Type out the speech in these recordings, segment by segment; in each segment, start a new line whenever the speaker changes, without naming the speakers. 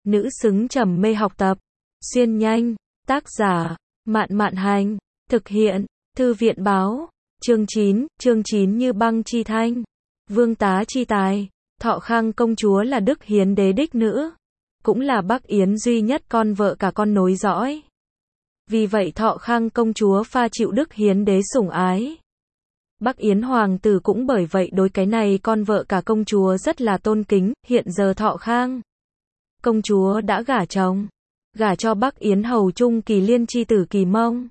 nữ xứng trầm mê học tập. Xuyên nhanh, tác giả, Mạn Mạn Hành, thực hiện, Thư viện báo, chương 9 như băng chi thanh, vương tá chi tài, Thọ Khang công chúa là Đức Hiến đế đích nữ, cũng là Bắc Yến duy nhất con vợ cả con nối dõi. Vì vậy Thọ Khang công chúa pha chịu Đức Hiến đế sủng ái. Bắc Yến hoàng tử cũng bởi vậy đối cái này con vợ cả công chúa rất là tôn kính. Hiện giờ Thọ Khang công chúa đã gả chồng, gả cho Bắc Yến hầu trung Kỳ Liên chi tử Kỳ Mông.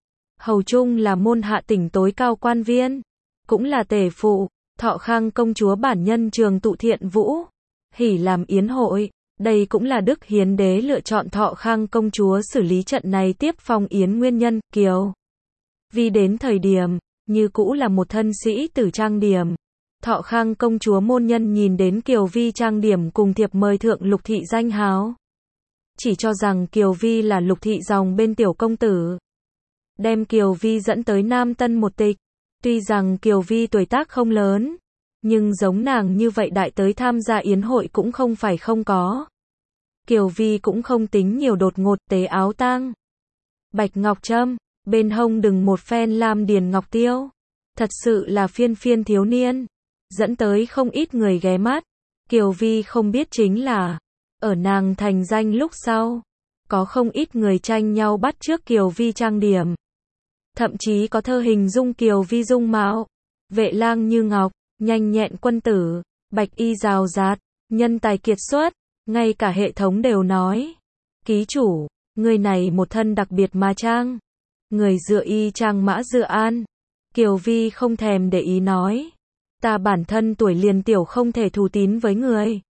Hầu trung là môn hạ tỉnh tối cao quan viên, cũng là tể phụ. Thọ Khang công chúa bản nhân Trường Tụ Thiện Vũ, hỉ làm yến hội. Đây cũng là Đức Hiến đế lựa chọn Thọ Khang công chúa xử lý trận này tiếp phong yến nguyên nhân. Kiều Vi đến thời điểm, như cũ là một thân sĩ tử trang điểm. Thọ Khang công chúa môn nhân nhìn đến Kiều Vi trang điểm cùng thiệp mời thượng lục thị danh hào, chỉ cho rằng Kiều Vi là lục thị dòng bên tiểu công tử, đem Kiều Vi dẫn tới Nam Tân một tịch. Tuy rằng Kiều Vi tuổi tác không lớn, nhưng giống nàng như vậy đại tới tham gia yến hội cũng không phải không có. Kiều Vi cũng không tính nhiều đột ngột, tế áo tang, bạch ngọc trâm, bên hông đừng một phen lam điền ngọc tiêu, thật sự là phiên phiên thiếu niên, dẫn tới không ít người ghé mắt. Kiều Vi không biết chính là, ở nàng thành danh lúc sau, có không ít người tranh nhau bắt chước Kiều Vi trang điểm. Thậm chí có thơ hình dung Kiều Vi dung mạo, vệ lang như ngọc, nhanh nhẹn quân tử, bạch y rào rạt, nhân tài kiệt xuất, ngay cả hệ thống đều nói. Ký chủ, người này một thân đặc biệt mà trang, người dựa y trang mã dựa an. Kiều Vi không thèm để ý nói, ta bản thân tuổi liền tiểu không thể thù tín với người.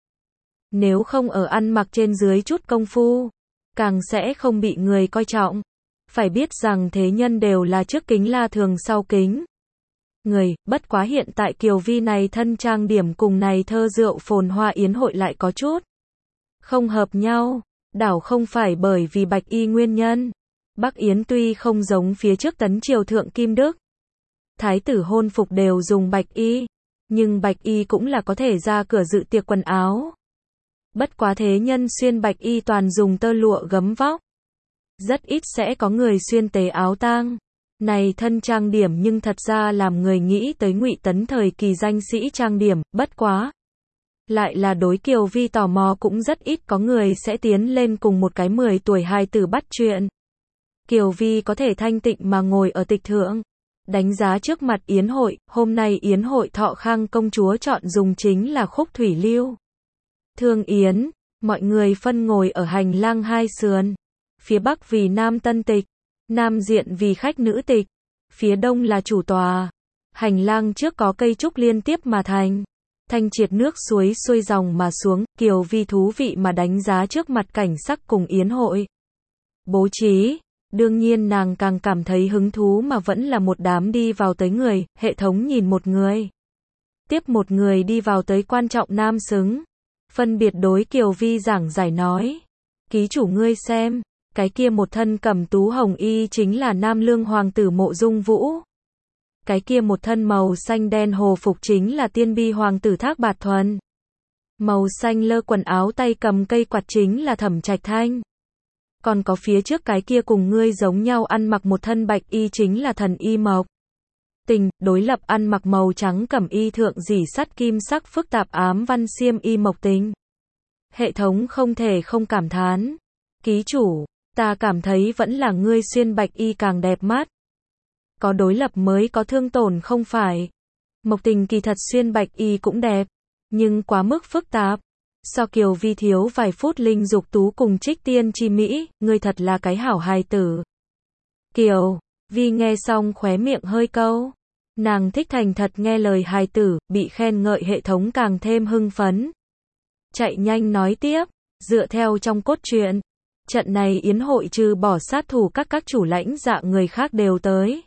Nếu không ở ăn mặc trên dưới chút công phu, càng sẽ không bị người coi trọng. Phải biết rằng thế nhân đều là trước kính là thường sau kính người, bất quá hiện tại Kiều Vi này thân trang điểm cùng này thơ rượu phồn hoa yến hội lại có chút không hợp nhau, đảo không phải bởi vì bạch y nguyên nhân. Bắc Yến tuy không giống phía trước tấn triều thượng Kim Đức, thái tử hôn phục đều dùng bạch y, nhưng bạch y cũng là có thể ra cửa dự tiệc quần áo. Bất quá thế nhân xuyên bạch y toàn dùng tơ lụa gấm vóc, rất ít sẽ có người xuyên tế áo tang. Này thân trang điểm nhưng thật ra làm người nghĩ tới Ngụy Tấn thời kỳ danh sĩ trang điểm, bất quá lại là đối Kiều Vi tò mò cũng rất ít có người sẽ tiến lên cùng một cái 10 tuổi hài tử bắt chuyện. Kiều Vi có thể thanh tịnh mà ngồi ở tịch thượng, đánh giá trước mặt yến hội. Hôm nay yến hội Thọ Khang công chúa chọn dùng chính là khúc thủy lưu thương yến, mọi người phân ngồi ở hành lang hai sườn. Phía Bắc vì nam tân tịch, nam diện vì khách nữ tịch, phía Đông là chủ tòa. Hành lang trước có cây trúc liên tiếp mà thành, thanh triệt nước suối xuôi dòng mà xuống. Kiều Vi thú vị mà đánh giá trước mặt cảnh sắc cùng yến hội bố trí. Đương nhiên nàng càng cảm thấy hứng thú mà vẫn là một đám đi vào tới người. Hệ thống nhìn một người tiếp một người đi vào tới quan trọng nam xứng, phân biệt đối Kiều Vi giảng giải nói, ký chủ ngươi xem, cái kia một thân cẩm tú hồng y chính là Nam Lương hoàng tử Mộ Dung Vũ. Cái kia một thân màu xanh đen hồ phục chính là Tiên Bi hoàng tử Thác Bạt Thuần. Màu xanh lơ quần áo tay cầm cây quạt chính là Thẩm Trạch Thanh. Còn có phía trước cái kia cùng ngươi giống nhau ăn mặc một thân bạch y chính là Thần Y Mộc Tình, đối lập ăn mặc màu trắng cẩm y thượng dỉ sắt kim sắc phức tạp ám văn xiêm y Mộc Tình. Hệ thống không thể không cảm thán, ký chủ, ta cảm thấy vẫn là ngươi xuyên bạch y càng đẹp mắt. Có đối lập mới có thương tổn không phải. Mộc Tình kỳ thật xuyên bạch y cũng đẹp, nhưng quá mức phức tạp. So Kiều Vi thiếu vài phút linh dục tú cùng trích tiên chi mỹ, ngươi thật là cái hảo hài tử. Kiều Vi nghe xong khóe miệng hơi câu. Nàng thích thành thật nghe lời hài tử, bị khen ngợi hệ thống càng thêm hưng phấn. Chạy nhanh nói tiếp, dựa theo trong cốt truyện, trận này yến hội trừ bỏ sát thủ các chủ lãnh dạ người khác đều tới.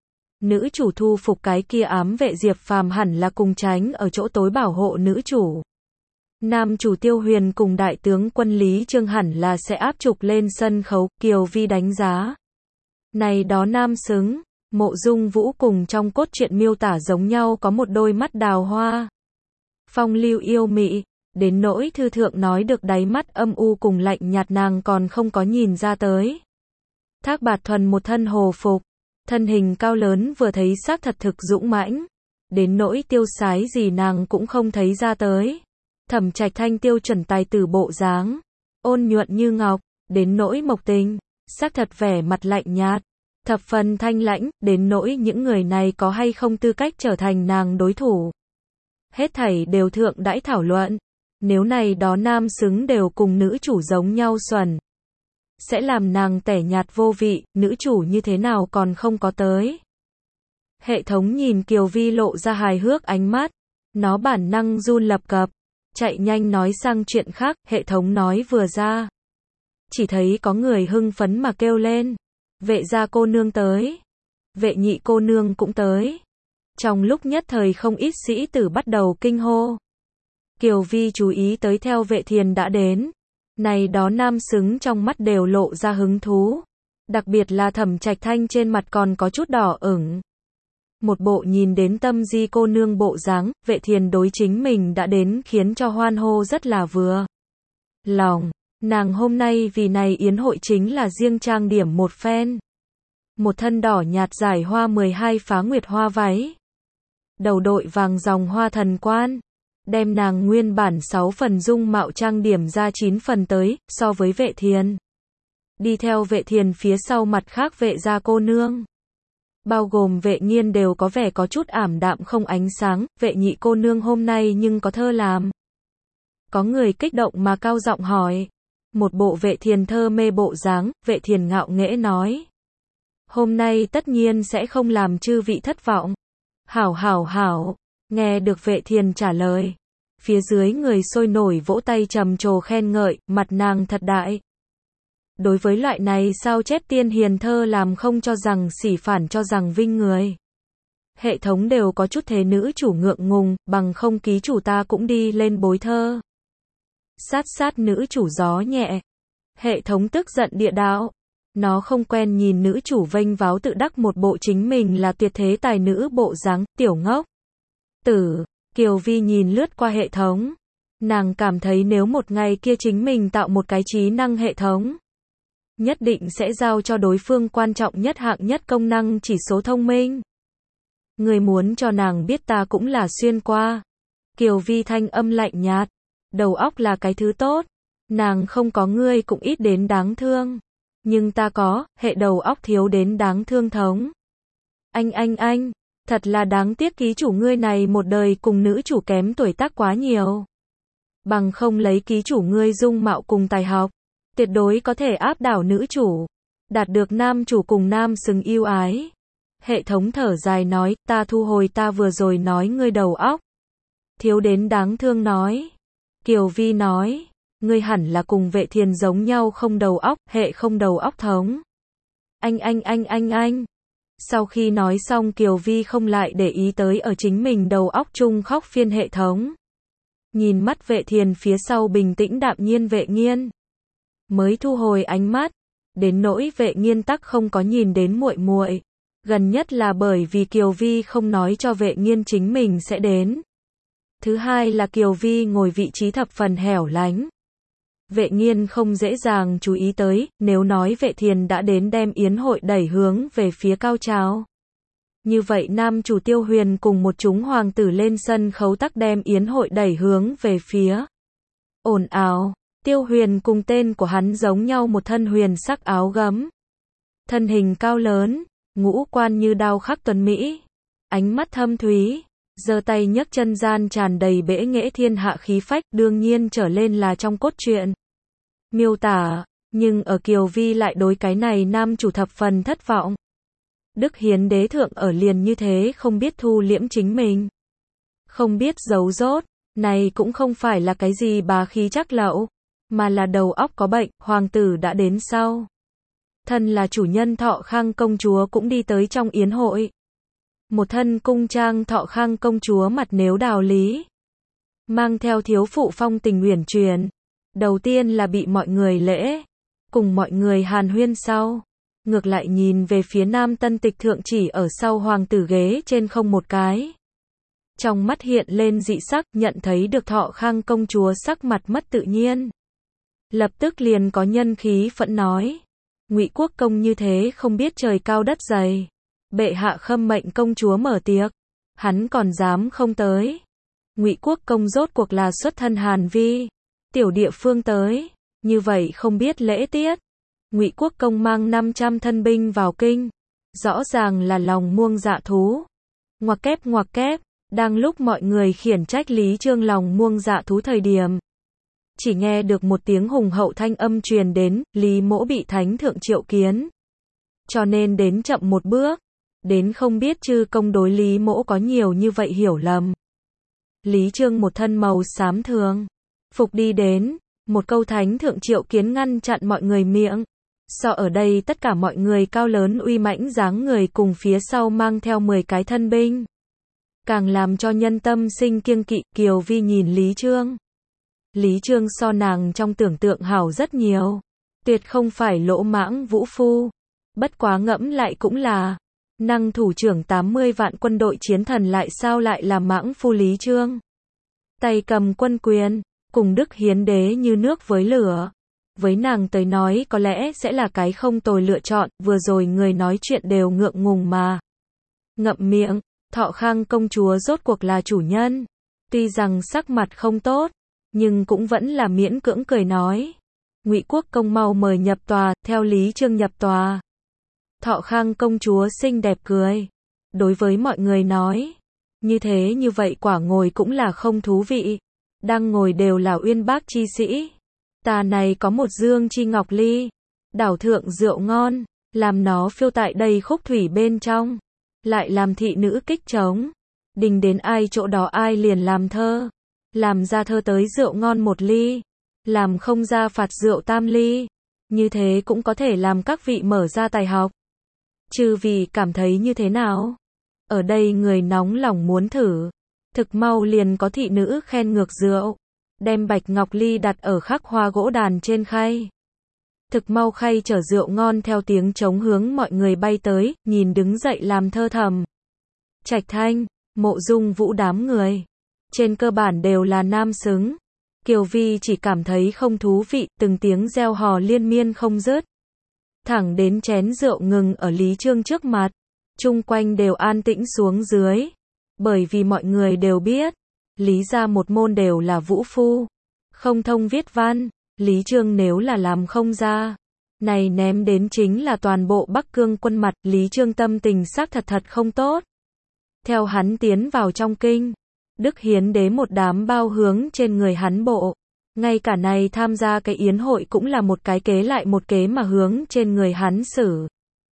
Nữ chủ thu phục cái kia ám vệ Diệp Phàm hẳn là cùng tránh ở chỗ tối bảo hộ nữ chủ. Nam chủ Tiêu Huyền cùng đại tướng quân Lý Trương hẳn là sẽ áp trục lên sân khấu. Kiều Vi đánh giá, này đó nam xứng, Mộ Dung Vũ cùng trong cốt truyện miêu tả giống nhau, có một đôi mắt đào hoa, phong lưu yêu mị, đến nỗi thư thượng nói được đáy mắt âm u cùng lạnh nhạt nàng còn không có nhìn ra tới. Thác Bạt Thuần một thân hồ phục, thân hình cao lớn vừa thấy xác thật thực dũng mãnh, đến nỗi tiêu sái gì nàng cũng không thấy ra tới. Thẩm Trạch Thanh tiêu chuẩn tài tử bộ dáng, ôn nhuận như ngọc, đến nỗi Mộc Tình, xác thật vẻ mặt lạnh nhạt, thập phần thanh lãnh, đến nỗi những người này có hay không tư cách trở thành nàng đối thủ. Hết thảy đều thượng đãi thảo luận, nếu này đó nam xứng đều cùng nữ chủ giống nhau xuẩn, sẽ làm nàng tẻ nhạt vô vị, nữ chủ như thế nào còn không có tới. Hệ thống nhìn Kiều Vi lộ ra hài hước ánh mắt, nó bản năng run lập cập, chạy nhanh nói sang chuyện khác, hệ thống nói vừa ra. Chỉ thấy có người hưng phấn mà kêu lên, vệ gia cô nương tới, vệ nhị cô nương cũng tới. Trong lúc nhất thời không ít sĩ tử bắt đầu kinh hô. Kiều Vi chú ý tới theo Vệ Thiền đã đến, này đó nam xứng trong mắt đều lộ ra hứng thú, đặc biệt là Thẩm Trạch Thanh trên mặt còn có chút đỏ ửng. Một bộ nhìn đến tâm di cô nương bộ dáng, Vệ Thiền đối chính mình đã đến khiến cho hoan hô rất là vừa lòng. Nàng hôm nay vì này yến hội chính là riêng trang điểm một phen. Một thân đỏ nhạt giải hoa 12 phá nguyệt hoa váy, đầu đội vàng dòng hoa thần quan, đem nàng nguyên bản 6 phần dung mạo trang điểm ra 9 phần tới, so với Vệ Thiền. Đi theo Vệ Thiền phía sau mặt khác vệ gia cô nương, bao gồm Vệ Nghiên đều có vẻ có chút ảm đạm không ánh sáng, Vệ nhị cô nương hôm nay nhưng có thơ làm. Có người kích động mà cao giọng hỏi, một bộ Vệ Thiền thơ mê bộ dáng, Vệ Thiền ngạo nghễ nói, hôm nay tất nhiên sẽ không làm chư vị thất vọng. Hảo hảo hảo, nghe được Vệ Thiền trả lời, phía dưới người sôi nổi vỗ tay trầm trồ khen ngợi, mặt nàng thật đại. Đối với loại này sao chép tiên hiền thơ làm không cho rằng sỉ phản cho rằng vinh người. Hệ thống đều có chút thế nữ chủ ngượng ngùng, bằng không ký chủ ta cũng đi lên bối thơ. Sát sát nữ chủ gió nhẹ. Hệ thống tức giận địa đạo. Nó không quen nhìn nữ chủ vênh váo tự đắc một bộ chính mình là tuyệt thế tài nữ bộ dáng, tiểu ngốc. Kiều Vi nhìn lướt qua hệ thống. Nàng cảm thấy nếu một ngày kia chính mình tạo một cái trí năng hệ thống, nhất định sẽ giao cho đối phương quan trọng nhất hạng nhất công năng chỉ số thông minh. Người muốn cho nàng biết ta cũng là xuyên qua. Kiều Vi thanh âm lạnh nhạt. Đầu óc là cái thứ tốt. Nàng không có ngươi cũng ít đến đáng thương. Nhưng ta có, hệ đầu óc thiếu đến đáng thương thống. Anh, thật là đáng tiếc ký chủ ngươi này một đời cùng nữ chủ kém tuổi tác quá nhiều. Bằng không lấy ký chủ ngươi dung mạo cùng tài học, tuyệt đối có thể áp đảo nữ chủ, đạt được nam chủ cùng nam xứng yêu ái. Hệ thống thở dài nói, ta thu hồi ta vừa rồi nói ngươi đầu óc thiếu đến đáng thương nói. Kiều Vi nói, ngươi hẳn là cùng Vệ Thiền giống nhau không đầu óc, hệ không đầu óc thống. Anh. Sau khi nói xong Kiều Vi không lại để ý tới ở chính mình đầu óc chung khóc phiên hệ thống. Nhìn mắt Vệ Thiền phía sau bình tĩnh đạm nhiên Vệ Nghiên, mới thu hồi ánh mắt, đến nỗi Vệ Nghiên tắc không có nhìn đến muội muội, gần nhất là bởi vì Kiều Vi không nói cho Vệ Nghiên chính mình sẽ đến. Thứ hai là Kiều Vi ngồi vị trí thập phần hẻo lánh. Vệ Nghiên không dễ dàng chú ý tới, nếu nói Vệ Thiền đã đến đem yến hội đẩy hướng về phía cao trào. Như vậy nam chủ Tiêu Huyền cùng một chúng hoàng tử lên sân khấu tắc đem yến hội đẩy hướng về phía ồn ào. Tiêu Huyền cùng tên của hắn giống nhau một thân huyền sắc áo gấm. Thân hình cao lớn, ngũ quan như đao khắc tuấn mỹ, ánh mắt thâm thúy, giơ tay nhấc chân gian tràn đầy bệ nghệ thiên hạ khí phách, đương nhiên trở lên là trong cốt truyện miêu tả, nhưng ở Kiều Vi lại đối cái này nam chủ thập phần thất vọng. Đức Hiến đế thượng ở liền như thế không biết thu liễm chính mình, không biết giấu rốt, này cũng không phải là cái gì bá khí chắc lậu, mà là đầu óc có bệnh. Hoàng tử đã đến sau, thân là chủ nhân Thọ Khang công chúa cũng đi tới trong yến hội. Một thân cung trang Thọ Khang công chúa mặt nếu đào lý, mang theo thiếu phụ phong tình uyển chuyển. Đầu tiên là bị mọi người lễ, cùng mọi người hàn huyên sau, ngược lại nhìn về phía nam tân tịch thượng chỉ ở sau hoàng tử ghế trên không một cái. Trong mắt hiện lên dị sắc, nhận thấy được Thọ Khang công chúa sắc mặt mất tự nhiên. Lập tức liền có nhân khí phẫn nói. Ngụy Quốc công như thế không biết trời cao đất dày. Bệ hạ khâm mệnh công chúa mở tiệc. Hắn còn dám không tới. Ngụy Quốc công rốt cuộc là xuất thân Hàn Vi. Tiểu địa phương tới. Như vậy không biết lễ tiết. Ngụy Quốc công mang 500 thân binh vào kinh. Rõ ràng là lòng muông dạ thú. Ngoặc kép. Đang lúc mọi người khiển trách Lý Chương lòng muông dạ thú thời điểm. Chỉ nghe được một tiếng hùng hậu thanh âm truyền đến, Lý Mỗ bị thánh thượng triệu kiến. Cho nên đến chậm một bước. Đến không biết chư công đối Lý Mỗ có nhiều như vậy hiểu lầm. Lý Chương một thân màu xám thường. Phục đi đến. Một câu thánh thượng triệu kiến ngăn chặn mọi người miệng. So ở đây tất cả mọi người cao lớn uy mãnh dáng người cùng phía sau mang theo 10 cái thân binh. Càng làm cho nhân tâm sinh kiêng kỵ. Kiều Vi nhìn Lý Chương. Lý Chương so nàng trong tưởng tượng hảo rất nhiều. Tuyệt không phải lỗ mãng vũ phu. Bất quá ngẫm lại cũng là. Năng thủ trưởng 80 vạn quân đội chiến thần lại sao lại là mãng phu Lý Chương. Tay cầm quân quyền. Cùng Đức Hiến đế như nước với lửa. Với nàng tới nói có lẽ sẽ là cái không tồi lựa chọn. Vừa rồi người nói chuyện đều ngượng ngùng mà. Ngậm miệng. Thọ Khang công chúa rốt cuộc là chủ nhân. Tuy rằng sắc mặt không tốt. Nhưng cũng vẫn là miễn cưỡng cười nói. Ngụy Quốc công mau mời nhập tòa. Theo Lý Chương nhập tòa. Thọ Khang công chúa xinh đẹp cười. Đối với mọi người nói. Như thế như vậy quả ngồi cũng là không thú vị. Đang ngồi đều là uyên bác chi sĩ. Ta này có một dương chi ngọc ly. Đảo thượng rượu ngon. Làm nó phiêu tại đây khúc thủy bên trong. Lại làm thị nữ kích trống. Đình đến ai chỗ đó ai liền làm thơ. Làm ra thơ tới rượu ngon 1 ly. Làm không ra phạt rượu 3 ly. Như thế cũng có thể làm các vị mở ra tài học. Chư vị cảm thấy như thế nào? Ở đây người nóng lòng muốn thử. Thực mau liền có thị nữ khen ngược rượu. Đem bạch ngọc ly đặt ở khắc hoa gỗ đàn trên khay. Thực mau khay chở rượu ngon theo tiếng trống hướng mọi người bay tới, nhìn đứng dậy làm thơ thầm. Trạch Thanh, Mộ Dung Vũ đám người. Trên cơ bản đều là nam xứng. Kiều Vi chỉ cảm thấy không thú vị, từng tiếng reo hò liên miên không dứt. Thẳng đến chén rượu ngừng ở Lý Chương trước mặt. Chung quanh đều an tĩnh xuống dưới. Bởi vì mọi người đều biết. Lý gia một môn đều là vũ phu. Không thông viết văn. Lý Chương nếu là làm không ra. Này ném đến chính là toàn bộ Bắc Cương quân mặt. Lý Chương tâm tình xác thật không tốt. Theo hắn tiến vào trong kinh. Đức Hiến đế một đám bao hướng trên người hắn bộ. Ngay cả này tham gia cái yến hội cũng là một cái kế lại một kế mà hướng trên người hắn xử.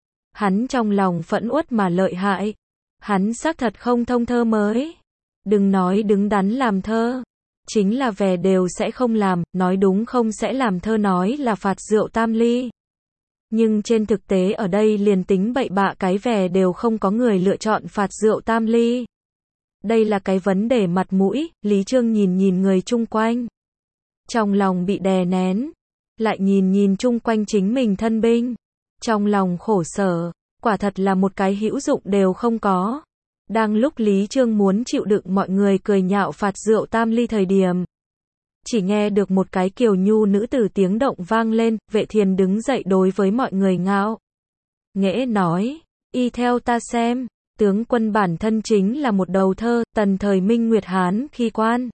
Hắn trong lòng phẫn uất mà lợi hại. Hắn xác thật không thông thơ mới. Đừng nói đứng đắn làm thơ. Chính là về đều sẽ không làm, nói đúng không sẽ làm thơ nói là phạt rượu 3 ly. Nhưng trên thực tế ở đây liền tính bậy bạ cái về đều không có người lựa chọn phạt rượu 3 ly. Đây là cái vấn đề mặt mũi. Lý Chương nhìn người chung quanh. Trong lòng bị đè nén. Lại nhìn chung quanh chính mình thân binh. Trong lòng khổ sở. Quả thật là một cái hữu dụng đều không có. Đang lúc Lý Chương muốn chịu đựng mọi người cười nhạo phạt rượu 3 ly thời điểm. Chỉ nghe được một cái kiều nhu nữ tử tiếng động vang lên. Vệ Thiền đứng dậy đối với mọi người ngạo nghễ nói. Y theo ta xem. Tướng quân bản thân chính là một đầu thơ. Tần thời Minh Nguyệt Hán khi quan.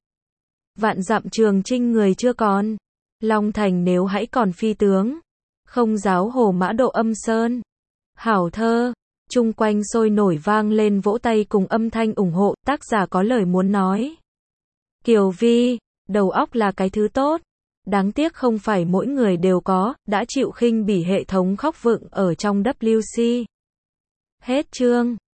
Vạn dặm Trường Chinh người chưa còn. Long Thành nếu hãy còn phi tướng. Không giáo hồ mã độ âm sơn. Hảo thơ. Chung quanh sôi nổi vang lên vỗ tay cùng âm thanh ủng hộ. Tác giả có lời muốn nói. Kiều Vi, đầu óc là cái thứ tốt. Đáng tiếc không phải mỗi người đều có. Đã chịu khinh bỉ hệ thống khóc vựng ở trong WC. Hết chương.